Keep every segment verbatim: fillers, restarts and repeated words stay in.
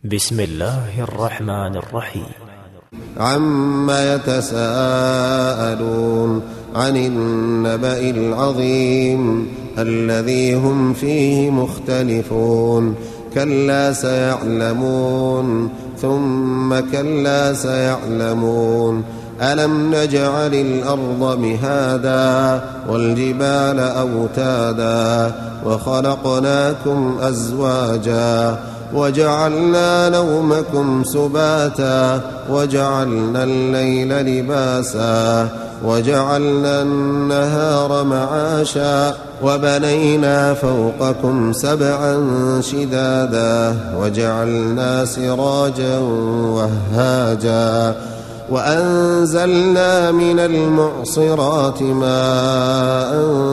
بسم الله الرحمن الرحيم. عما يتساءلون عن النبأ العظيم الذي هم فيه مختلفون كلا سيعلمون ثم كلا سيعلمون ألم نجعل الأرض مهادا والجبال أوتادا وخلقناكم أزواجا وجعلنا نومكم سباتا وجعلنا الليل لباسا وجعلنا النهار معاشا وبنينا فوقكم سبعا شدادا وجعلنا سراجا وهاجا وأنزلنا من المعصرات ماء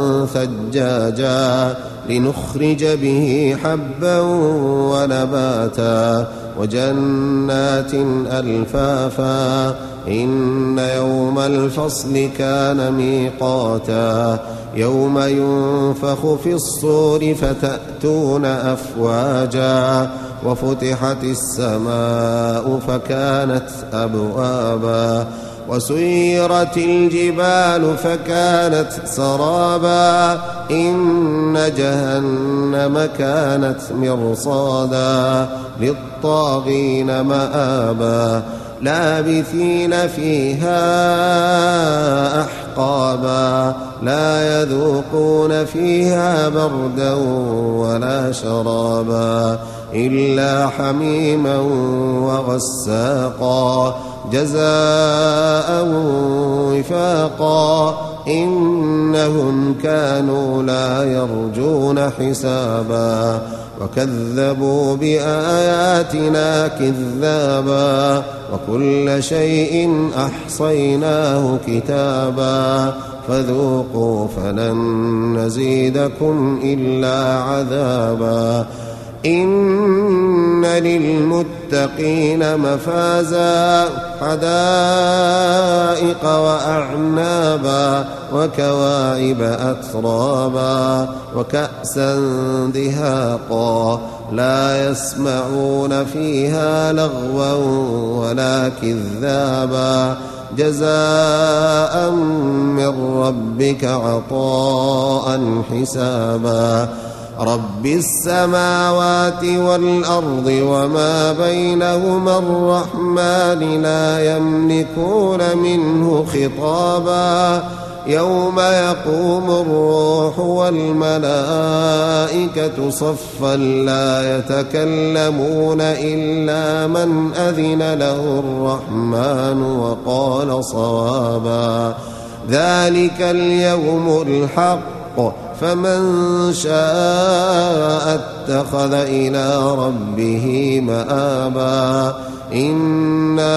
ثجاجا لنخرج به حبا ونباتا وجنات ألفافا إن يوم الفصل كان ميقاتا يوم ينفخ في الصور فتأتون أفواجا وفتحت السماء فكانت أبوابا وسيرت الجبال فكانت سرابا إن جهنم كانت مرصادا للطاغين مآبا لابثين فيها أحقابا لا يذوقون فيها بردا ولا شرابا إلا حميما وغساقا جزاء وفاقا إنهم كانوا لا يرجون حسابا وكذبوا بآياتنا كذابا وكل شيء أحصيناه كتابا فذوقوا فلن نزيدكم إلا عذابا إن للمتقين مفازا حدائق وأعنابا وكواعب أترابا وكأسا دهاقا لا يسمعون فيها لغوا ولا كذابا جزاء من ربك عطاء حسابا رب السماوات والأرض وما بينهما الرحمن لا يملكون منه خطابا يوم يقوم الروح والملائكة صفا لا يتكلمون إلا من أذن له الرحمن وقال صوابا ذلك اليوم الحق فمن شاء اتخذ إلى ربه مآبا إنا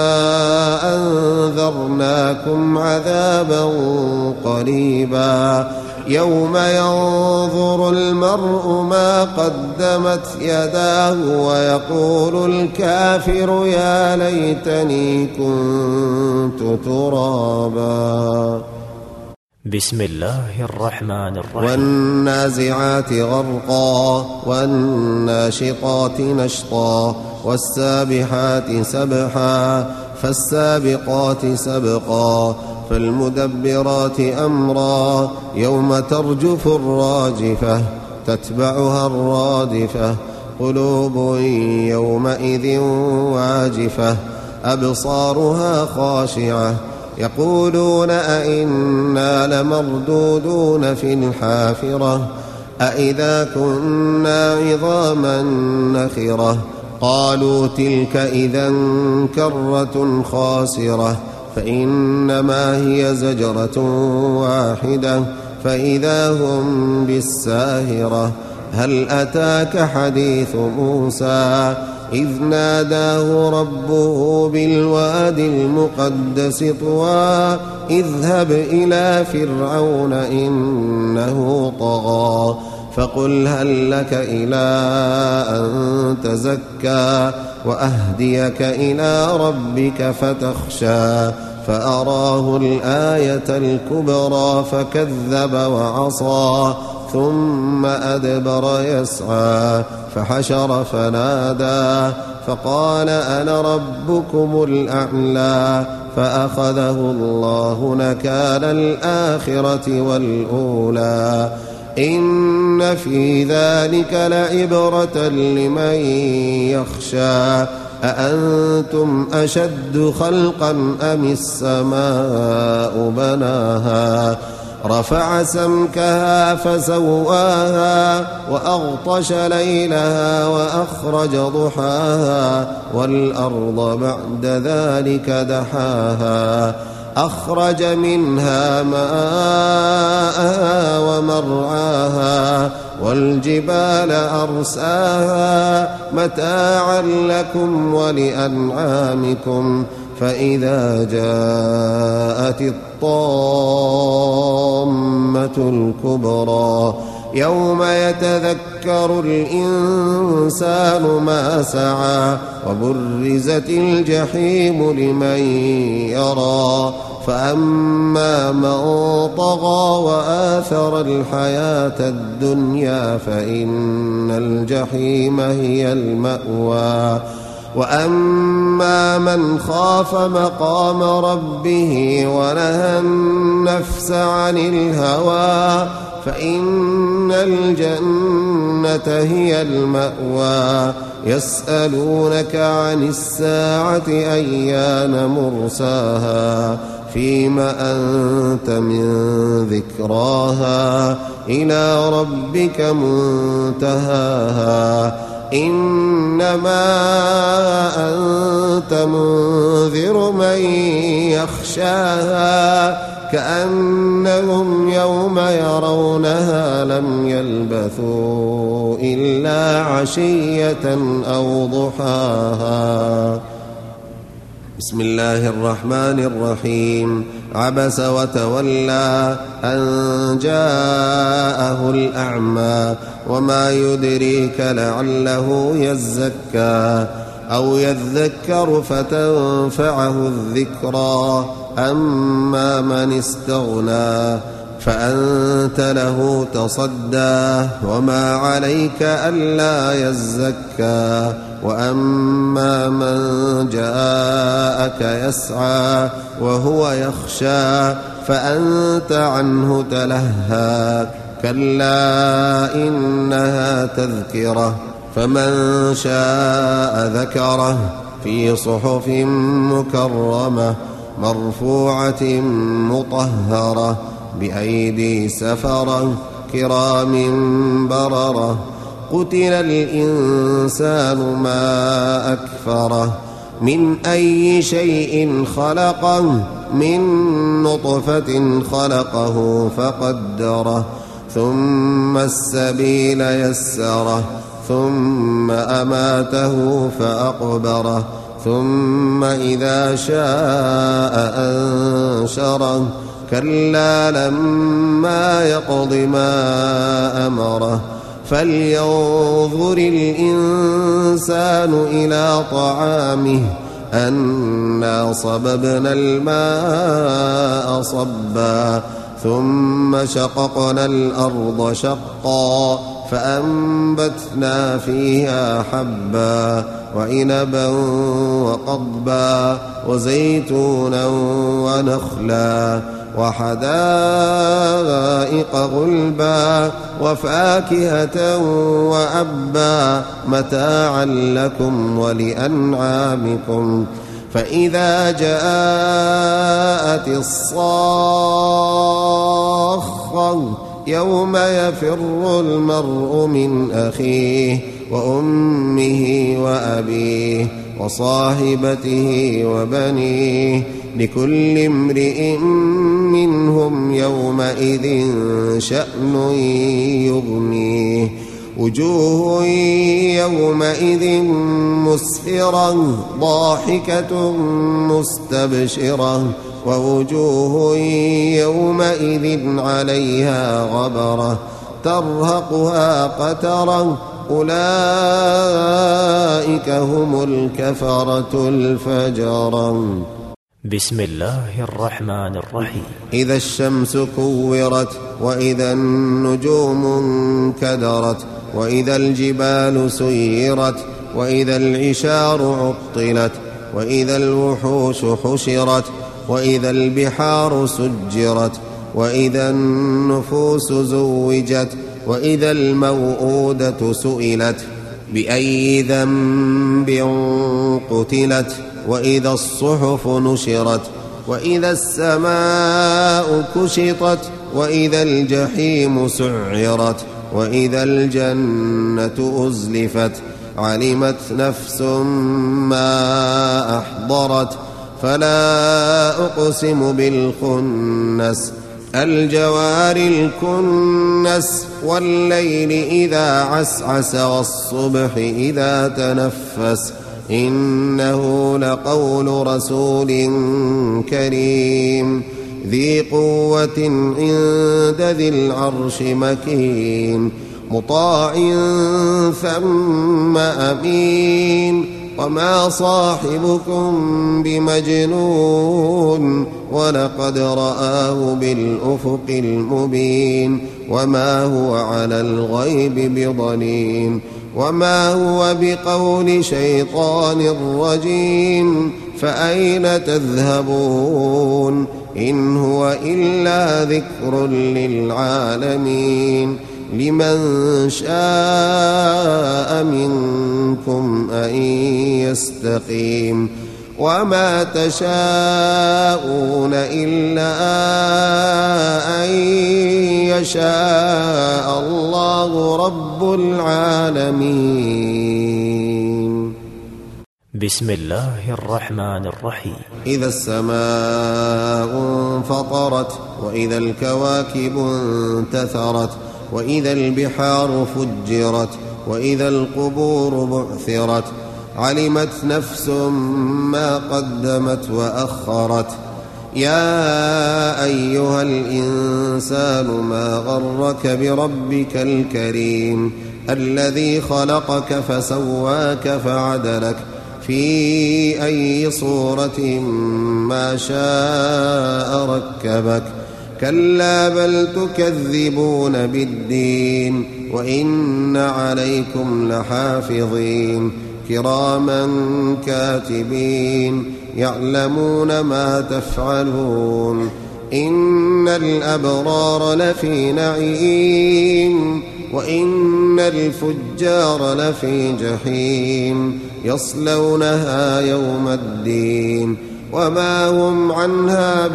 أنذرناكم عذابا قريبا يوم ينظر المرء ما قدمت يداه ويقول الكافر يا ليتني كنت ترابا. بسم الله الرحمن الرحيم. والنازعات غرقا والناشطات نشطا والسابحات سبحا فالسابقات سبقا فالمدبرات أمرا يوم ترجف الراجفة تتبعها الرادفة قلوب يومئذ واجفة أبصارها خاشعة يقولون أئنا لمردودون في الحافرة أئذا كنا عظاما نخرة قالوا تلك إذا كرة خاسرة فإنما هي زجرة واحدة فإذا هم بالساهرة هل أتاك حديث موسى إذ ناداه ربه بالوادي المقدس طوى اذهب إلى فرعون إنه طغى فقل هل لك إلى أن تزكى وأهديك إلى ربك فتخشى فأراه الآية الكبرى فكذب وعصى ثم أدبر يسعى فحشر فنادى فقال أنا ربكم الأعلى فأخذه الله نكال الآخرة والأولى إن في ذلك لعبرة لمن يخشى أأنتم أشد خلقا أم السماء بناها رفع سمكها فسواها وأغطش ليلها وأخرج ضحاها والأرض بعد ذلك دحاها أخرج منها ماءها ومرعاها والجبال أرساها متاعا لكم ولأنعامكم فإذا جاءت الطامة الكبرى يوم يتذكر الإنسان ما سعى وبرزت الجحيم لمن يرى فأما من طغى وآثر الحياة الدنيا فإن الجحيم هي المأوى وأما من خاف مقام ربه ونهى النفس عن الهوى فإن الجنة هي المأوى يسألونك عن الساعة أيان مرساها فيم أنت من ذكراها إلى ربك منتهاها إنما أنت منذر من يخشاها كأنهم يوم يرونها لم يلبثوا إلا عشية أو ضحاها. بسم الله الرحمن الرحيم. عبس وتولى أن جاءه الأعمى وما يدريك لعله يزكى أو يذكر فتنفعه الذكرى أما من استغنى فأنت له تصدى وما عليك ألا يزكى وأما من جاءك يسعى وهو يخشى فأنت عنه تلهى كلا إنها تذكرة فمن شاء ذكره في صحف مكرمة مرفوعة مطهرة بأيدي سفرة كرام بررة قتل الإنسان ما أكفره من أي شيء خلقه من نطفة خلقه فقدره ثم السبيل يسره ثم أماته فأقبره ثم إذا شاء أنشره كلا لما يقض ما أمره فلينظر الإنسان إلى طعامه أنا صببنا الماء صبا ثم شققنا الأرض شقا فأنبتنا فيها حبا وعنبا وقضبا وزيتونا ونخلا وحدائق غلبا وفاكهة وأبا متاعا لكم ولأنعامكم فإذا جاءت الصاخة يوم يفر المرء من أخيه وأمه وأبيه وصاحبته وبنيه لكل امرئ منهم يومئذ شأن يغنيه وجوه يومئذ مسفرة ضاحكة مستبشرة ووجوه يومئذ عليها غبرة ترهقها قترة أولئك هم الكفرة الفجرة. بسم الله الرحمن الرحيم. إذا الشمس كورت وإذا النجوم انكدرت وإذا الجبال سيرت وإذا العشار عطلت وإذا الوحوش حشرت وإذا البحار سجرت وإذا النفوس زوجت وإذا الموءودة سئلت بأي ذنب قتلت وإذا الصحف نشرت وإذا السماء كشطت وإذا الجحيم سعرت وإذا الجنة أزلفت علمت نفس ما أحضرت فلا أقسم بالخنس الجوار الكنس والليل إذا عسعس والصبح إذا تنفس إنه لقول رسول كريم ذي قوة عند ذي العرش مكين مطاع ثم أمين وما صاحبكم بمجنون ولقد رآه بالأفق المبين وما هو على الغيب بضنين وما هو بقول شيطان رجيم فأين تذهبون إن هو إلا ذكر للعالمين لمن شاء منكم أن يستقيم وما تشاءون إلا أن يشاء الله رب العالمين. بسم الله الرحمن الرحيم. إذا السماء انفطرت وإذا الكواكب انتثرت وإذا البحار فجرت وإذا القبور بعثرت علمت نفس ما قدمت وأخرت يا أيها الإنسان ما غرك بربك الكريم الذي خلقك فسواك فعدلك في أي صورة ما شاء ركبك كلا بل تكذبون بالدين وإن عليكم لحافظين كراما كاتبين يعلمون ما تفعلون إن الأبرار لفي نعيم وإن الفجار لفي جحيم يصلونها يوم الدين وما هم عنها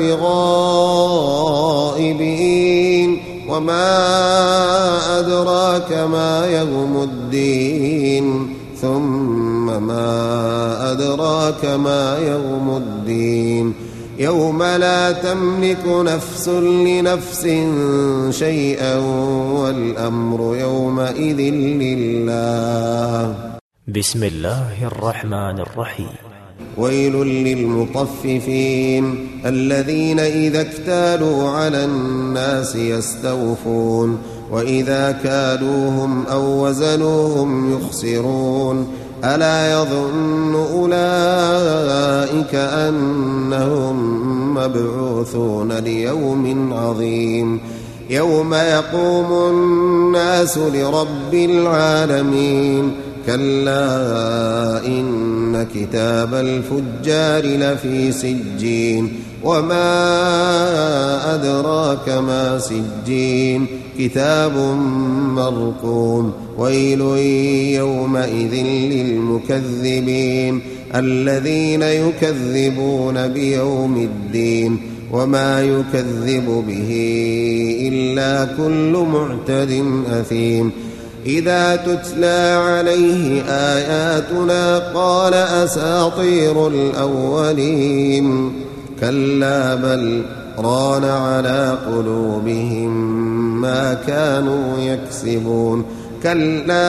بغائبين وما أدراك ما يوم الدين ثم ما أدراك ما يوم الدين يوم لا تملك نفس لنفس شيئا والأمر يومئذ لله. بسم الله الرحمن الرحيم. ويل للمطففين الذين إذا اكتالوا على الناس يستوفون وإذا كالوهم أو وزنوهم يخسرون ألا يظن أولئك أنهم مبعوثون ليوم عظيم يوم يقوم الناس لرب العالمين كلا إن كتاب الفجار لفي سجين وما أدراك ما سجين كتاب مرقوم ويل يومئذ للمكذبين الذين يكذبون بيوم الدين وما يكذب به إلا كل معتد أثيم إذا تتلى عليه آياتنا قال أساطير الأولين كلا بل ران على قلوبهم ما كانوا يكسبون كلا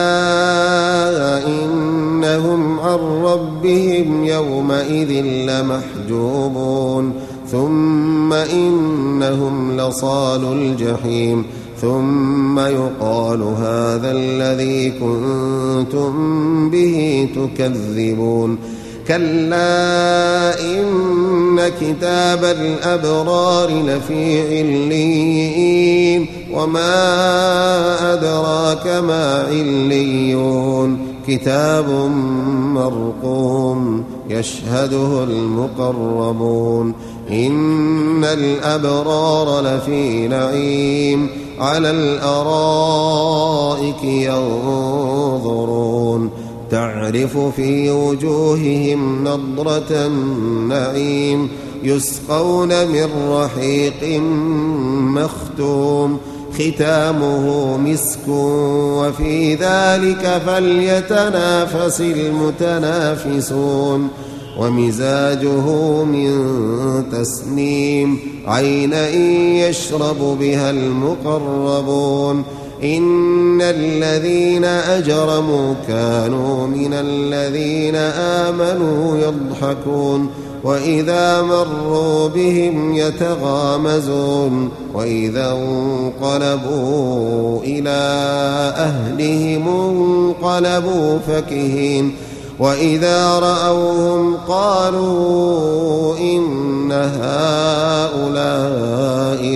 إنهم عن ربهم يومئذ لمحجوبون ثم إنهم لصالو الجحيم ثم يقال هذا الذي كنتم به تكذبون كلا إن كتاب الأبرار لفي عليين وما أدراك ما عليون كتاب مرقوم يشهده المقربون إن الأبرار لفي نعيم على الأرائك ينظرون تعرف في وجوههم نضرة النعيم يسقون من رحيق مختوم ختامه مسك وفي ذلك فليتنافس المتنافسون ومزاجه من تسنيم عينا يشرب بها المقربون إن الذين أجرموا كانوا من الذين آمنوا يضحكون وإذا مروا بهم يتغامزون وإذا انقلبوا إلى أهلهم انقلبوا فكهين وإذا رأوهم قالوا إن هؤلاء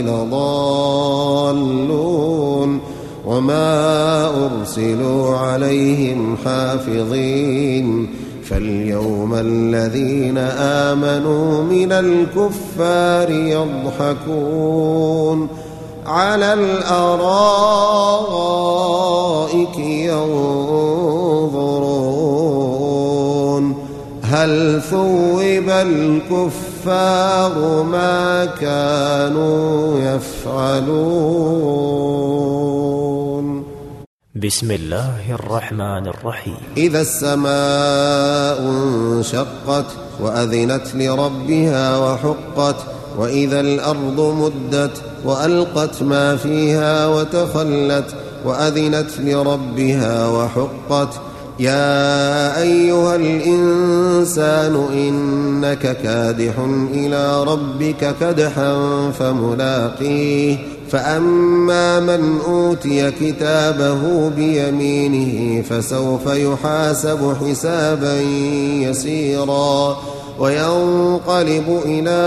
لضالون وما أرسلوا عليهم حافظين فاليوم الذين آمنوا من الكفار يضحكون على الأرائك ينظرون هل ثوب الكفار ما كانوا يفعلون بسم الله الرحمن الرحيم إذا السماء انشقت وأذنت لربها وحقت وإذا الأرض مدت وألقت ما فيها وتخلت وأذنت لربها وحقت يا أيها الإنسان إنك كادح إلى ربك كدحا فملاقيه فأما من أوتي كتابه بيمينه فسوف يحاسب حسابا يسيرا وينقلب إلى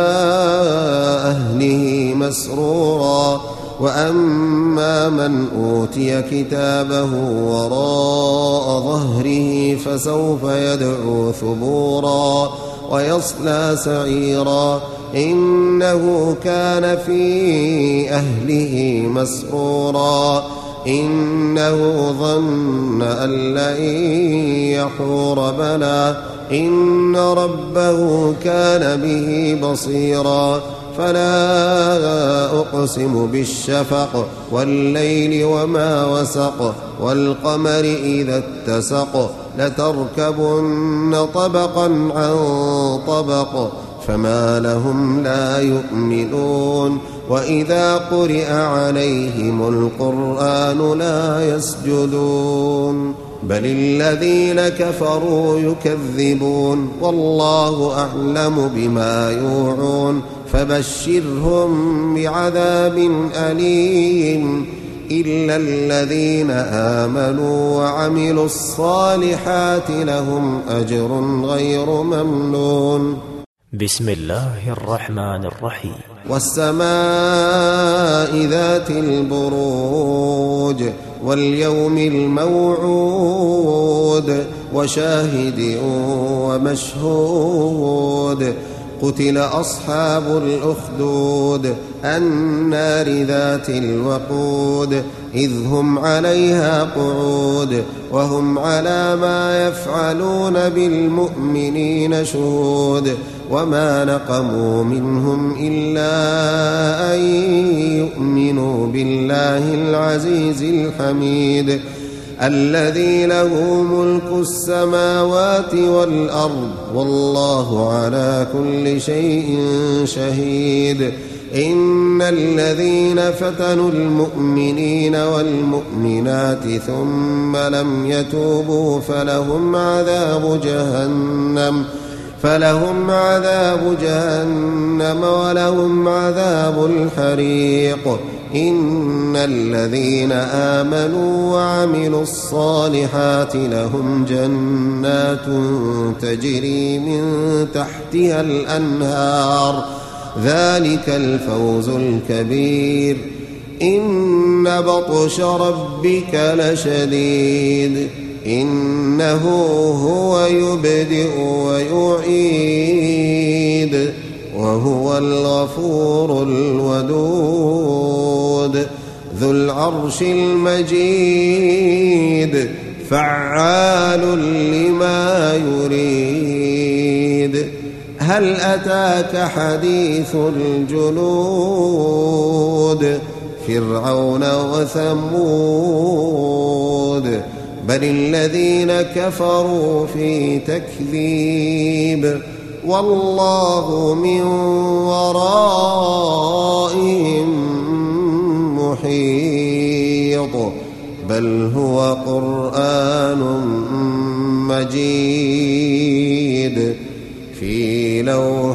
أهله مسرورا وأما من أوتي كتابه وراء ظهره فسوف يدعو ثبورا ويصلى سعيرا إنه كان في أهله مسرورا إنه ظن أن لن يحور بلى إن ربه كان به بصيرا فلا أقسم بالشفق والليل وما وسق والقمر إذا اتسق لتركبن طبقا عن طبق فما لهم لا يؤمنون وإذا قرئ عليهم القرآن لا يسجدون بل الذين كفروا يكذبون والله أعلم بما يوعون فبشرهم بعذاب أليم إلا الذين آمنوا وعملوا الصالحات لهم أجر غير ممنون بسم الله الرحمن الرحيم والسماء ذات البروج واليوم الموعود وشاهد ومشهود قتل أصحاب الأخدود النار ذات الوقود إذ هم عليها قعود وهم على ما يفعلون بالمؤمنين شهود وما نقموا منهم إلا أن يؤمنوا بالله العزيز الحميد الذي له ملك السماوات والأرض والله على كل شيء شهيد إن الذين فتنوا المؤمنين والمؤمنات ثم لم يتوبوا فلهم عذاب جهنم فلهم عذاب جهنم ولهم عذاب الحريق إن الذين آمنوا وعملوا الصالحات لهم جنات تجري من تحتها الأنهار ذلك الفوز الكبير إن بطش ربك لشديد إنه هو يبدئ ويعيد وهو الغفور الودود ذو العرش المجيد فعال لما يريد هل أتاك حديث الجنود فرعون وثمود بل الذين كفروا في تكذيب والله من ورائهم محيط بل هو قرآن مجيد في لوح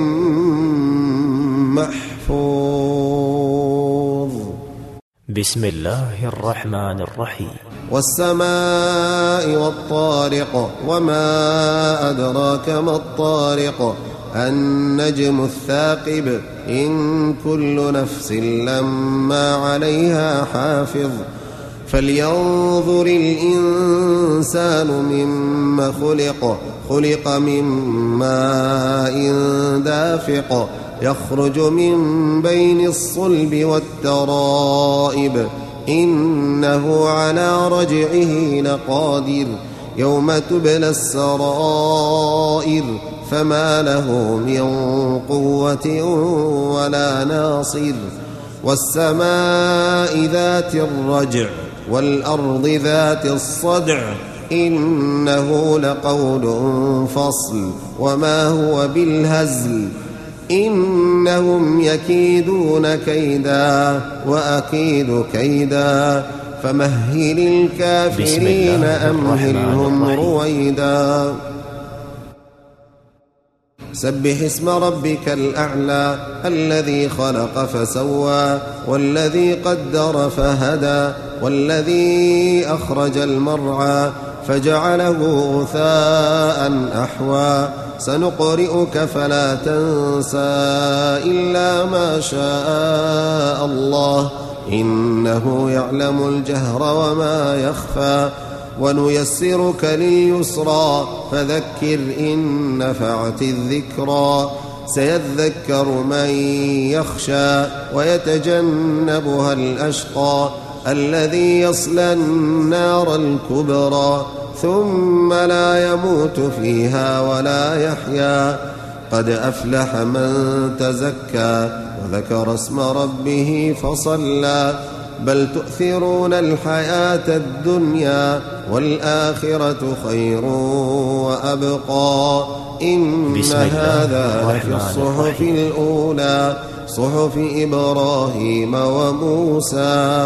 محفوظ. بسم الله الرحمن الرحيم. والسماء والطارق وما أدراك ما الطارق النجم الثاقب إن كل نفس لما عليها حافظ فلينظر الإنسان مما خلق خلق من ماء دافق يخرج من بين الصلب والترائب إنه على رجعه لقادر يوم تبلى السرائر فما له من قوة ولا ناصر والسماء ذات الرجع والأرض ذات الصدع إنه لقول فصل وما هو بالهزل إنهم يكيدون كيدا وأكيد كيدا فمهل الكافرين أمهلهم رويدا. سبح اسم ربك الأعلى الذي خلق فسوى والذي قدر فهدى والذي أخرج المرعى فجعله غثاء أحوى سنقرئك فلا تنسى إلا ما شاء الله إنه يعلم الجهر وما يخفى ونيسرك لليسرى فذكر إن نفعت الذكرى سيذكر من يخشى ويتجنبها الأشقى الذي يصلى النار الكبرى ثم لا يموت فيها ولا يحيا قد أفلح من تزكى وذكر اسم ربه فصلى بل تؤثرون الحياة الدنيا والآخرة خير وأبقى إن هذا لفي الصحف الأولى صحف إبراهيم وموسى.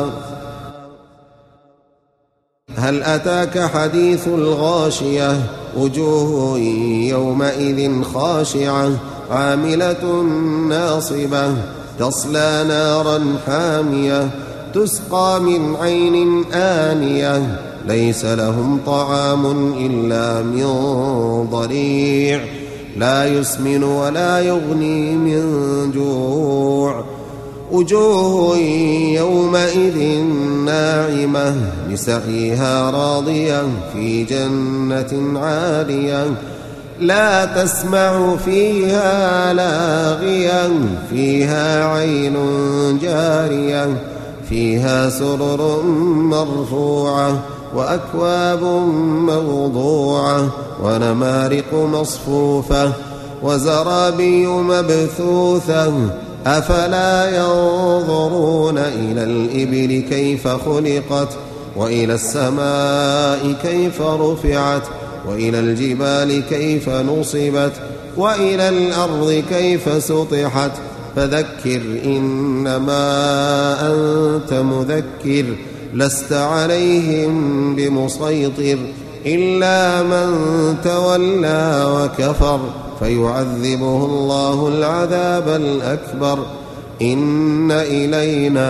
هل أتاك حديث الغاشية وجوه يومئذ خاشعة عاملة ناصبة تصلى نارا حامية تسقى من عين آنية ليس لهم طعام إلا من ضريع لا يسمن ولا يغني من جوع وجوه يومئذ ناعمة لسعيها راضية في جنة عالية لا تسمع فيها لاغيا فيها عين جارية فيها سرر مرفوعة وأكواب موضوعة ونمارق مصفوفة وزرابي مبثوثة أفلا ينظرون إلى الإبل كيف خلقت وإلى السماء كيف رفعت وإلى الجبال كيف نصبت وإلى الأرض كيف سطحت فذكر إنما أنت مذكر لست عليهم بمسيطر إلا من تولى وكفر فيعذبه الله العذاب الأكبر إن إلينا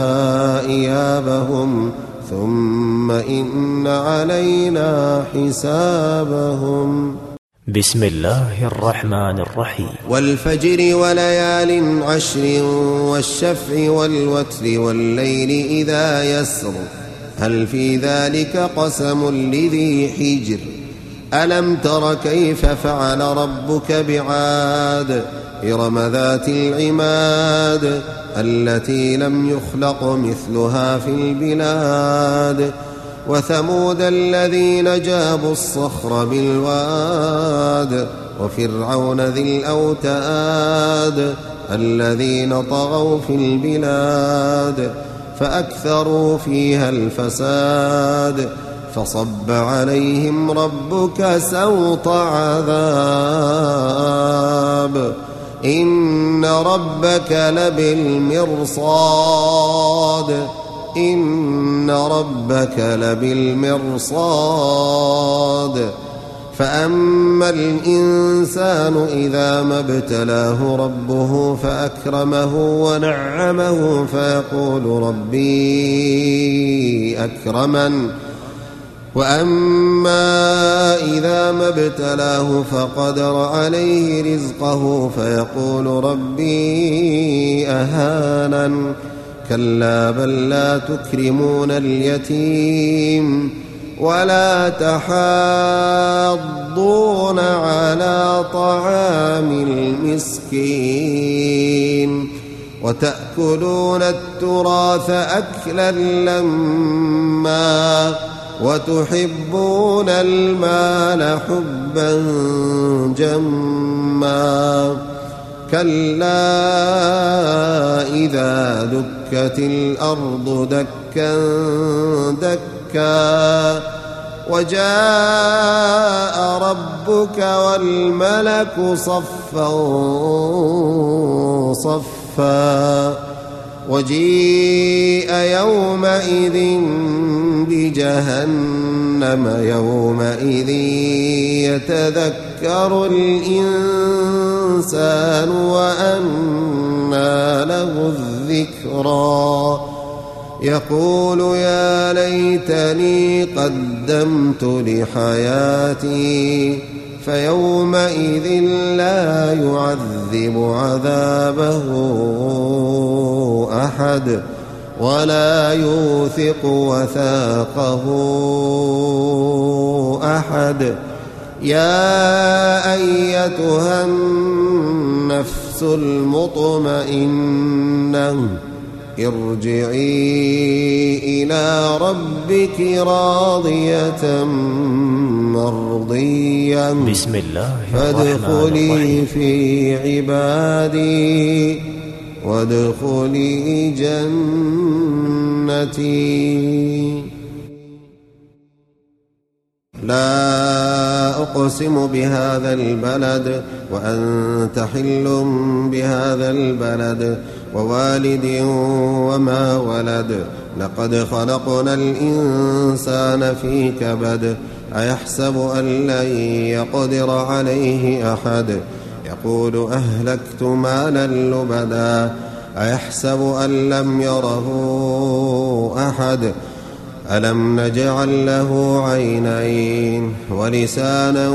إيابهم ثم إن علينا حسابهم. بسم الله الرحمن الرحيم. والفجر وليال عشر والشفع والوتر والليل إذا يسر هل في ذلك قسم لذي حجر ألم تر كيف فعل ربك بعاد إرم ذات العماد التي لم يخلق مثلها في البلاد وثمود الذين جابوا الصخر بالواد وفرعون ذي الأوتاد الذين طغوا في البلاد فأكثروا فيها الفساد فصب عليهم ربك سوط عذاب إن ربك لبالمرصاد إن ربك لبالمرصاد فأما الإنسان إذا ما ابتلاه ربه فأكرمه ونعمه فيقول ربي أكرمن وأما إذا ما ابتلاه فقدر عليه رزقه فيقول ربي أهانن كلا بل لا تكرمون اليتيم ولا تحاضون على طعام المسكين وتأكلون التراث أكلا لما وتحبون المال حبا جما كلا إذا دكت الأرض دكا دكا وجاء ربك والملك صفا صفا وجيء يومئذ بجهنم يومئذ يتذكر الإنسان وأنى له الذكرى يقول يا ليتني قدمت لحياتي فيومئذ لا يعذب عذابه أحد ولا يوثق وثاقه أحد يا أيتها النفس المطمئنة ارجعي إلى ربك راضية مرضية بسم الله الرحمن فادخلي الرحيم. في عبادي وادخلي جنتي. لا أقسم بهذا البلد وأنت حل بهذا البلد ووالد وما ولد لقد خلقنا الإنسان في كبد أيحسب أن لن يقدر عليه أحد يقول أهلكت مالا لبدا أيحسب أن لم يره أحد ألم نجعل له عينين ولسانا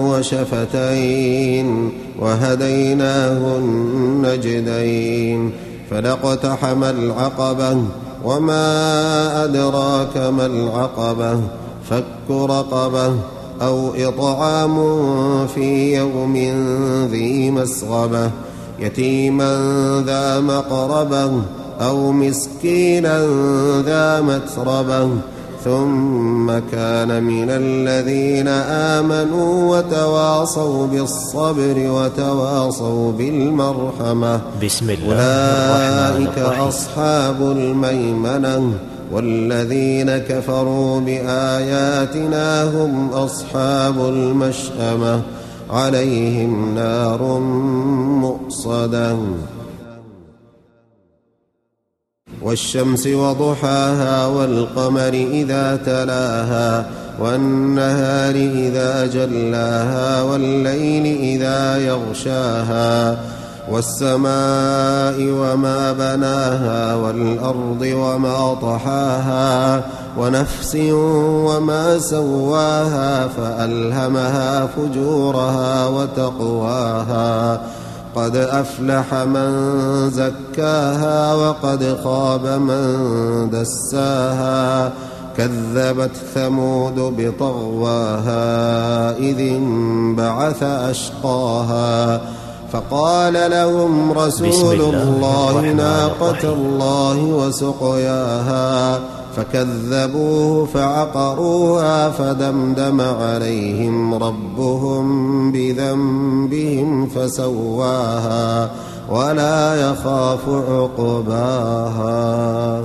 وشفتين وهديناه النجدين فلاقتحم العقبة وما أدراك ما العقبة فك رقبة أو إطعام في يوم ذي مسغبة يتيما ذا مقربة أو مسكينا ذا متربة ثم كان من الذين آمنوا وتواصوا بالصبر وتواصوا بالمرحمة بسم الله الرحمن أولئك الرحيم. أصحاب الميمنة والذين كفروا بآياتنا هم أصحاب المشأمة عليهم نار مؤصدة والشمس وضحاها والقمر إذا تلاها والنهار إذا جلاها والليل إذا يغشاها والسماء وما بناها والأرض وما طحاها ونفس وما سواها فألهمها فجورها وتقواها قد أفلح من زكاها وقد خاب من دساها كذبت ثمود بطغواها إذ انبعث أشقاها فقال لهم رسول الله ناقة الله وسقياها فكذبوه فعقروها فدمدم عليهم ربهم بذنبهم فسواها ولا يخاف عقباها.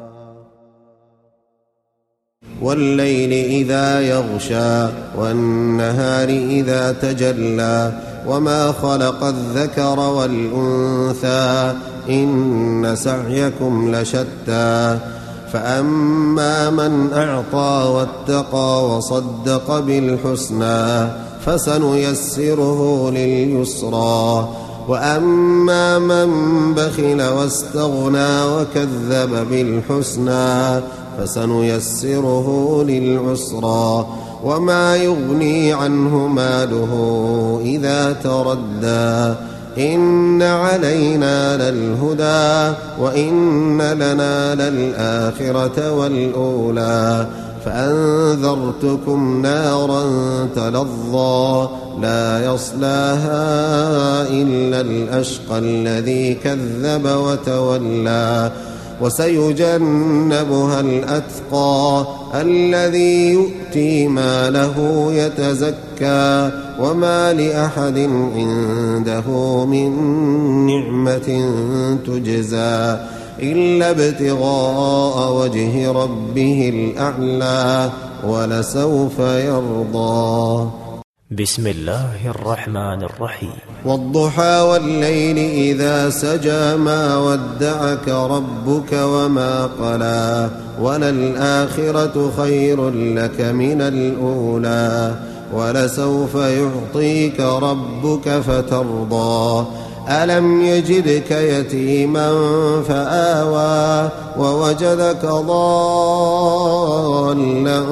والليل إذا يغشى والنهار إذا تجلى وما خلق الذكر والأنثى إن سعيكم لشتى فأما من أعطى واتقى وصدق بالحسنى فسنيسره لليسرى وأما من بخل واستغنى وكذب بالحسنى فسنيسره للعسرى وما يغني عنه ماله إذا تردى إن علينا للهدى وإن لنا للآخرة والأولى فأنذرتكم نارا تلظى لا يصلاها إلا الأشقى الذي كذب وتولى وسيجنبها الأتقى الذي يؤتي ماله يتزكى وما لأحد عنده من نعمة تجزى إلا ابتغاء وجه ربه الأعلى ولسوف يرضى. بسم الله الرحمن الرحيم. والضحى والليل إذا سجى ما ودعك ربك وما قلى وللآخرة خير لك من الأولى ولسوف يعطيك ربك فترضى ألم يجدك يتيما فآوى ووجدك ضالا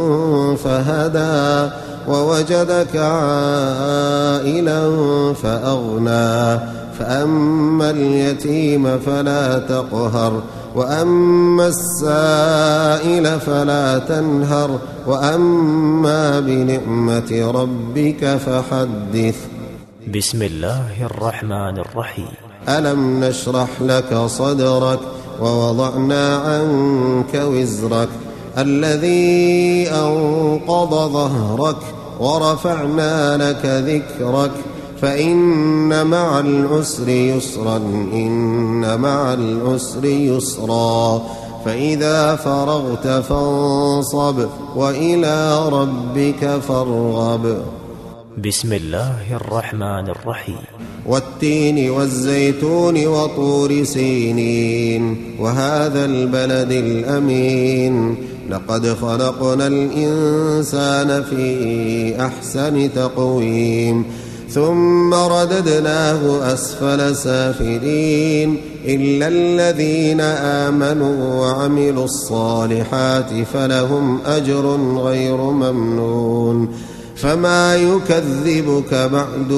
فهدى ووجدك عائلا فأغنى فأما اليتيم فلا تقهر وأما السائل فلا تنهر وأما بنعمة ربك فحدث. بسم الله الرحمن الرحيم. ألم نشرح لك صدرك ووضعنا عنك وزرك الذي أنقض ظهرك ورفعنا لك ذكرك فإن مع العسر يسرا إن مع العسر يسرا فإذا فرغت فانصب وإلى ربك فارغب. بسم الله الرحمن الرحيم. والتين والزيتون وطور سينين وهذا البلد الأمين لقد خلقنا الإنسان في أحسن تقويم ثم رددناه أسفل سافلين إلا الذين آمنوا وعملوا الصالحات فلهم أجر غير ممنون فما يكذبك بعد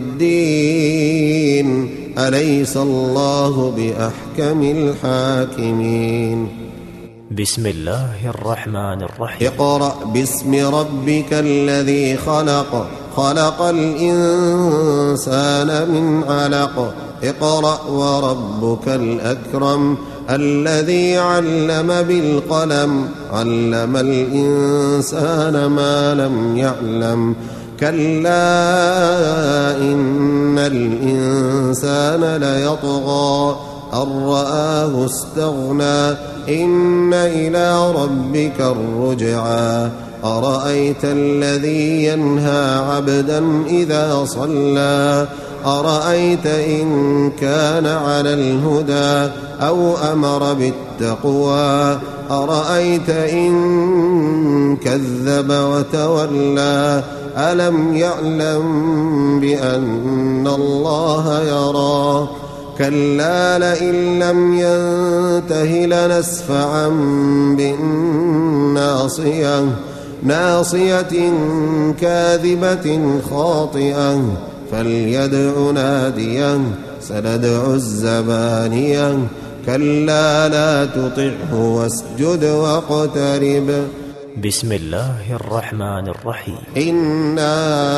بالدين أليس الله بأحكم الحاكمين. بسم الله الرحمن الرحيم. اقرأ باسم ربك الذي خلق خلق الإنسان من علق اقرأ وربك الأكرم الذي علم بالقلم علم الإنسان ما لم يعلم كلا إن الإنسان ليطغى أن رآه استغنى إن إلى ربك الرجعى أرأيت الذي ينهى عبدا إذا صلى أرأيت إن كان على الهدى أو أمر بالتقوى أرأيت إن كذب وتولى ألم يعلم بأن الله يرى كلا لئن لم ينته لنسفعا بالناصية ناصية كاذبة خاطئة فليدع ناديه سندع الزبانية كلا لا تطعه واسجد واقترب. بسم الله الرحمن الرحيم. إنا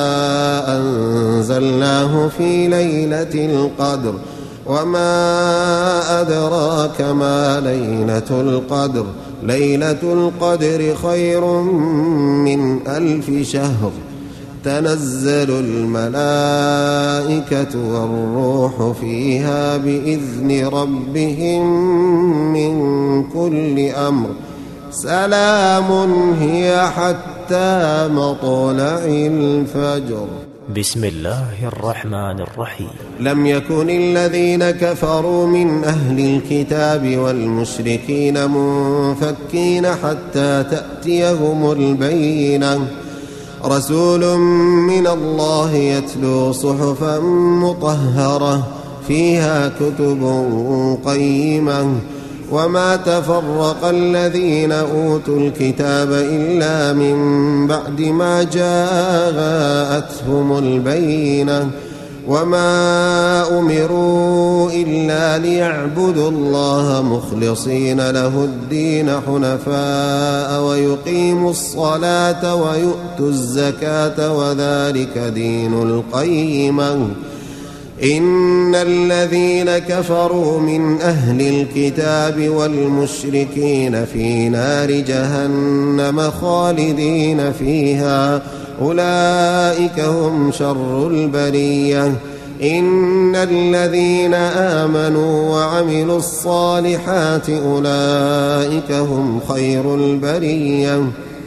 أنزلناه في ليلة القدر وما أدراك ما ليلة القدر ليلة القدر خير من ألف شهر تنزل الملائكة والروح فيها بإذن ربهم من كل أمر سلام هي حتى مطلع الفجر. بسم الله الرحمن الرحيم. لم يكن الذين كفروا من أهل الكتاب والمشركين منفكين حتى تأتيهم البينة رسول من الله يتلو صحفا مطهرة فيها كتب قيمة وما تفرق الذين أوتوا الكتاب إلا من بعد ما جاءتهم البينة وما أمروا إلا ليعبدوا الله مخلصين له الدين حنفاء ويقيموا الصلاة ويؤتوا الزكاة وذلك دين القيمة. إن الذين كفروا من أهل الكتاب والمشركين في نار جهنم خالدين فيها أولئك هم شر البرية. إن الذين آمنوا وعملوا الصالحات أولئك هم خير البرية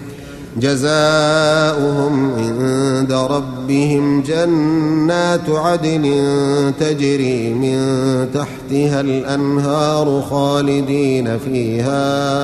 جزاؤهم عند ربهم جنات عدن تجري من تحتها الأنهار خالدين فيها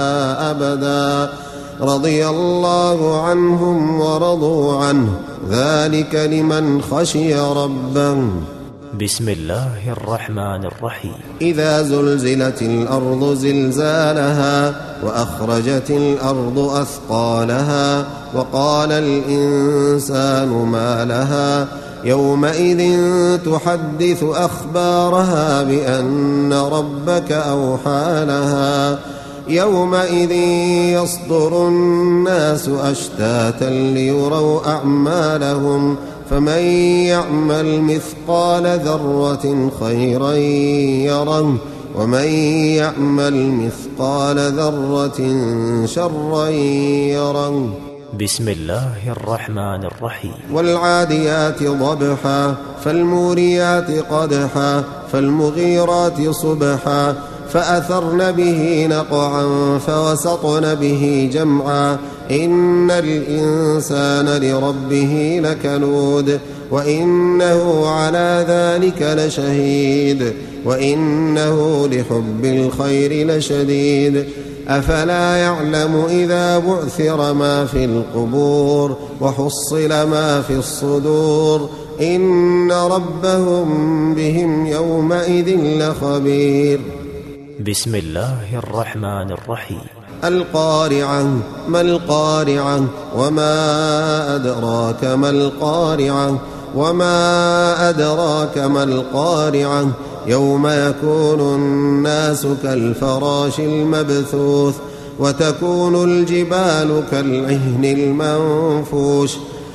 أبدا رضي الله عنهم ورضوا عنه ذلك لمن خشي ربه. بسم الله الرحمن الرحيم. إذا زلزلت الأرض زلزالها وأخرجت الأرض أثقالها وقال الإنسان ما لها يومئذ تحدث أخبارها بأن ربك أوحى لها يومئذ يصدر الناس أشتاتا ليروا أعمالهم فمن يعمل مثقال ذرة خيرا يره ومن يعمل مثقال ذرة شرا يره. بسم الله الرحمن الرحيم. والعاديات ضبحا فالموريات قدحا فالمغيرات صبحا فأثرن به نقعا فوسطن به جمعا إن الإنسان لربه لكنود وإنه على ذلك لشهيد وإنه لحب الخير لشديد أفلا يعلم إذا بعثر ما في القبور وحصل ما في الصدور إن ربهم بهم يومئذ لخبير. بسم الله الرحمن الرحيم. القارعة ما القارعة وما أدراك ما القارعة وما أدراك ما القارعة يوم يكون الناس كالفراش المبثوث وتكون الجبال كالعهن المنفوش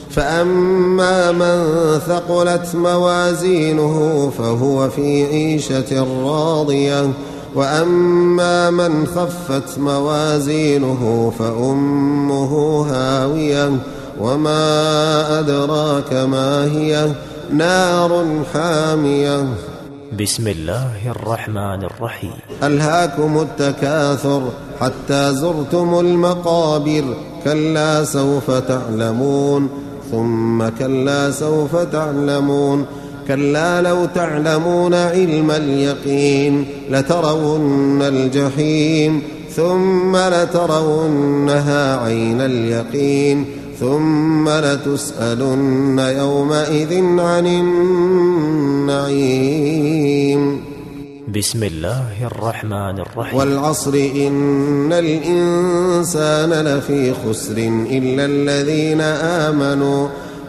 فأما من ثقلت موازينه فهو في عيشة راضية وأما من خفت موازينه فأمه هاوية وما أدراك ما هي نار حامية. بسم الله الرحمن الرحيم. ألهاكم التكاثر حتى زرتم المقابر كلا سوف تعلمون ثم كلا سوف تعلمون كلا لو تعلمون علم اليقين لترون الجحيم ثم لترونها عين اليقين ثم لتسألن يومئذ عن النعيم. بسم الله الرحمن الرحيم. والعصر إن الإنسان لفي خسر إلا الذين آمنوا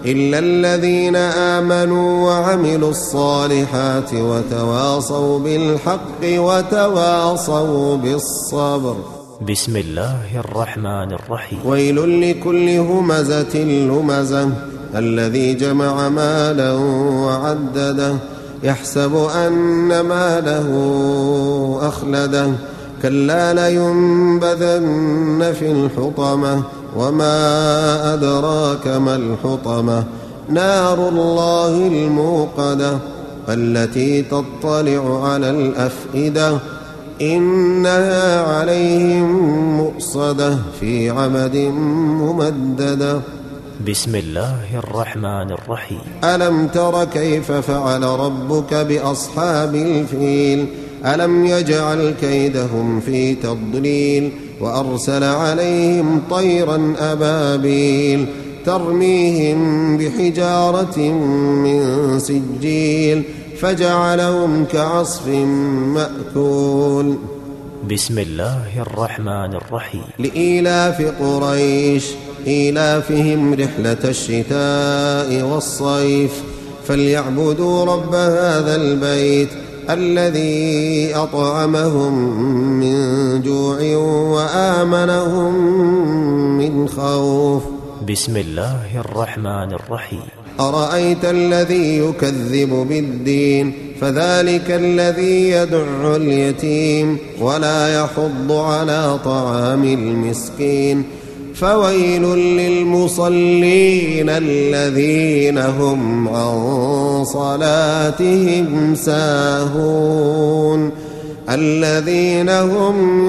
إلا الذين آمنوا وعملوا الصالحات وتواصوا بالحق وتواصوا بالصبر. بسم الله الرحمن الرحيم. ويل لكل همزة لمزة الذي جمع مالا وعدده يحسب أن ماله أخلده كلا لينبذن في الحطمة وما أدراك ما الحطمة نار الله الموقدة التي تطلع على الأفئدة إنها عليهم مؤصدة في عمد ممددة. بسم الله الرحمن الرحيم. ألم تر كيف فعل ربك بأصحاب الفيل ألم يجعل كيدهم في تضليل وأرسل عليهم طيرا أبابيل ترميهم بحجارة من سجيل فجعلهم كعصف مأكول. بسم الله الرحمن الرحيم. لإيلاف قريش إيلافهم رحلة الشتاء والصيف فليعبدوا رب هذا البيت الذي أطعمهم من جوع وآمنهم من خوف. بسم الله الرحمن الرحيم. أرأيت الذي يكذب بالدين فذلك الذي يدع اليتيم ولا يحض على طعام المسكين فويل للمصلين الذين هم عن صلاتهم ساهون الذين هم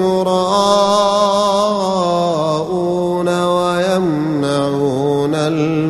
يراءون ويمنعون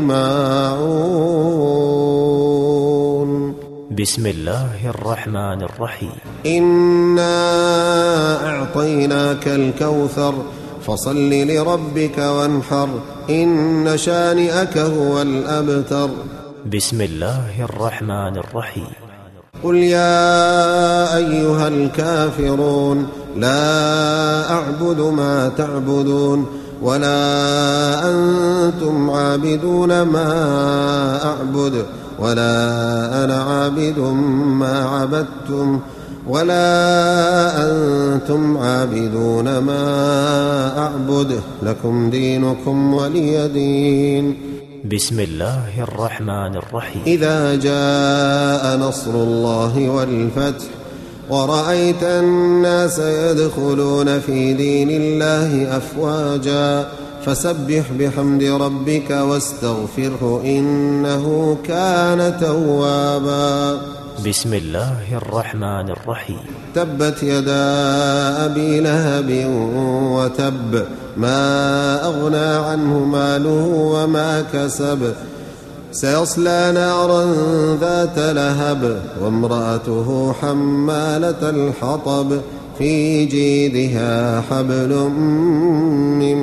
الماعون. بسم الله الرحمن الرحيم. إنا أعطيناك الكوثر فصل لربك وانحر إن شانئك هو الأبتر. بسم الله الرحمن الرحيم. قل يا أيها الكافرون لا أعبد ما تعبدون ولا أنتم عابدون ما أعبد ولا أنا عابد ما عبدتم ولا أنتم عابدون ما أعبد لكم دينكم ولي دين. بسم الله الرحمن الرحيم. إذا جاء نصر الله والفتح ورأيت الناس يدخلون في دين الله أفواجا فسبح بحمد ربك واستغفره إنه كان توابا. بسم الله الرحمن الرحيم. تبت يدا أبي لهب وتب ما أغنى عنه ماله وما كسب سيصلى نارا ذات لهب وامرأته حمالة الحطب في جيدها حبل من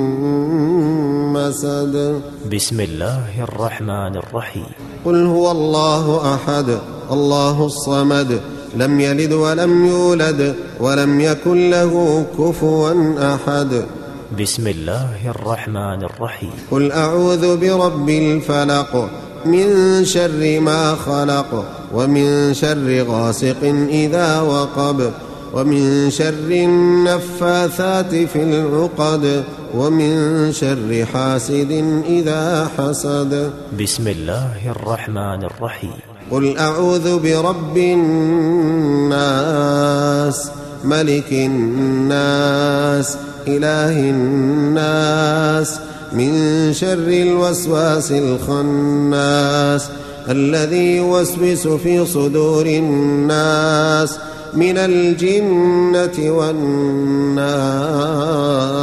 مسد. بسم الله الرحمن الرحيم. قل هو الله أحد الله الصمد لم يلد ولم يولد ولم يكن له كفوا أحد. بسم الله الرحمن الرحيم. قل أعوذ برب الفلق من شر ما خلق ومن شر غاسق إذا وقب ومن شر النفاثات في العقد ومن شر حاسد إذا حسد. بسم الله الرحمن الرحيم. قل أعوذ برب الناس ملك الناس إله الناس من شر الوسواس الخناس الذي يوسوس في صدور الناس من الجنة والناس.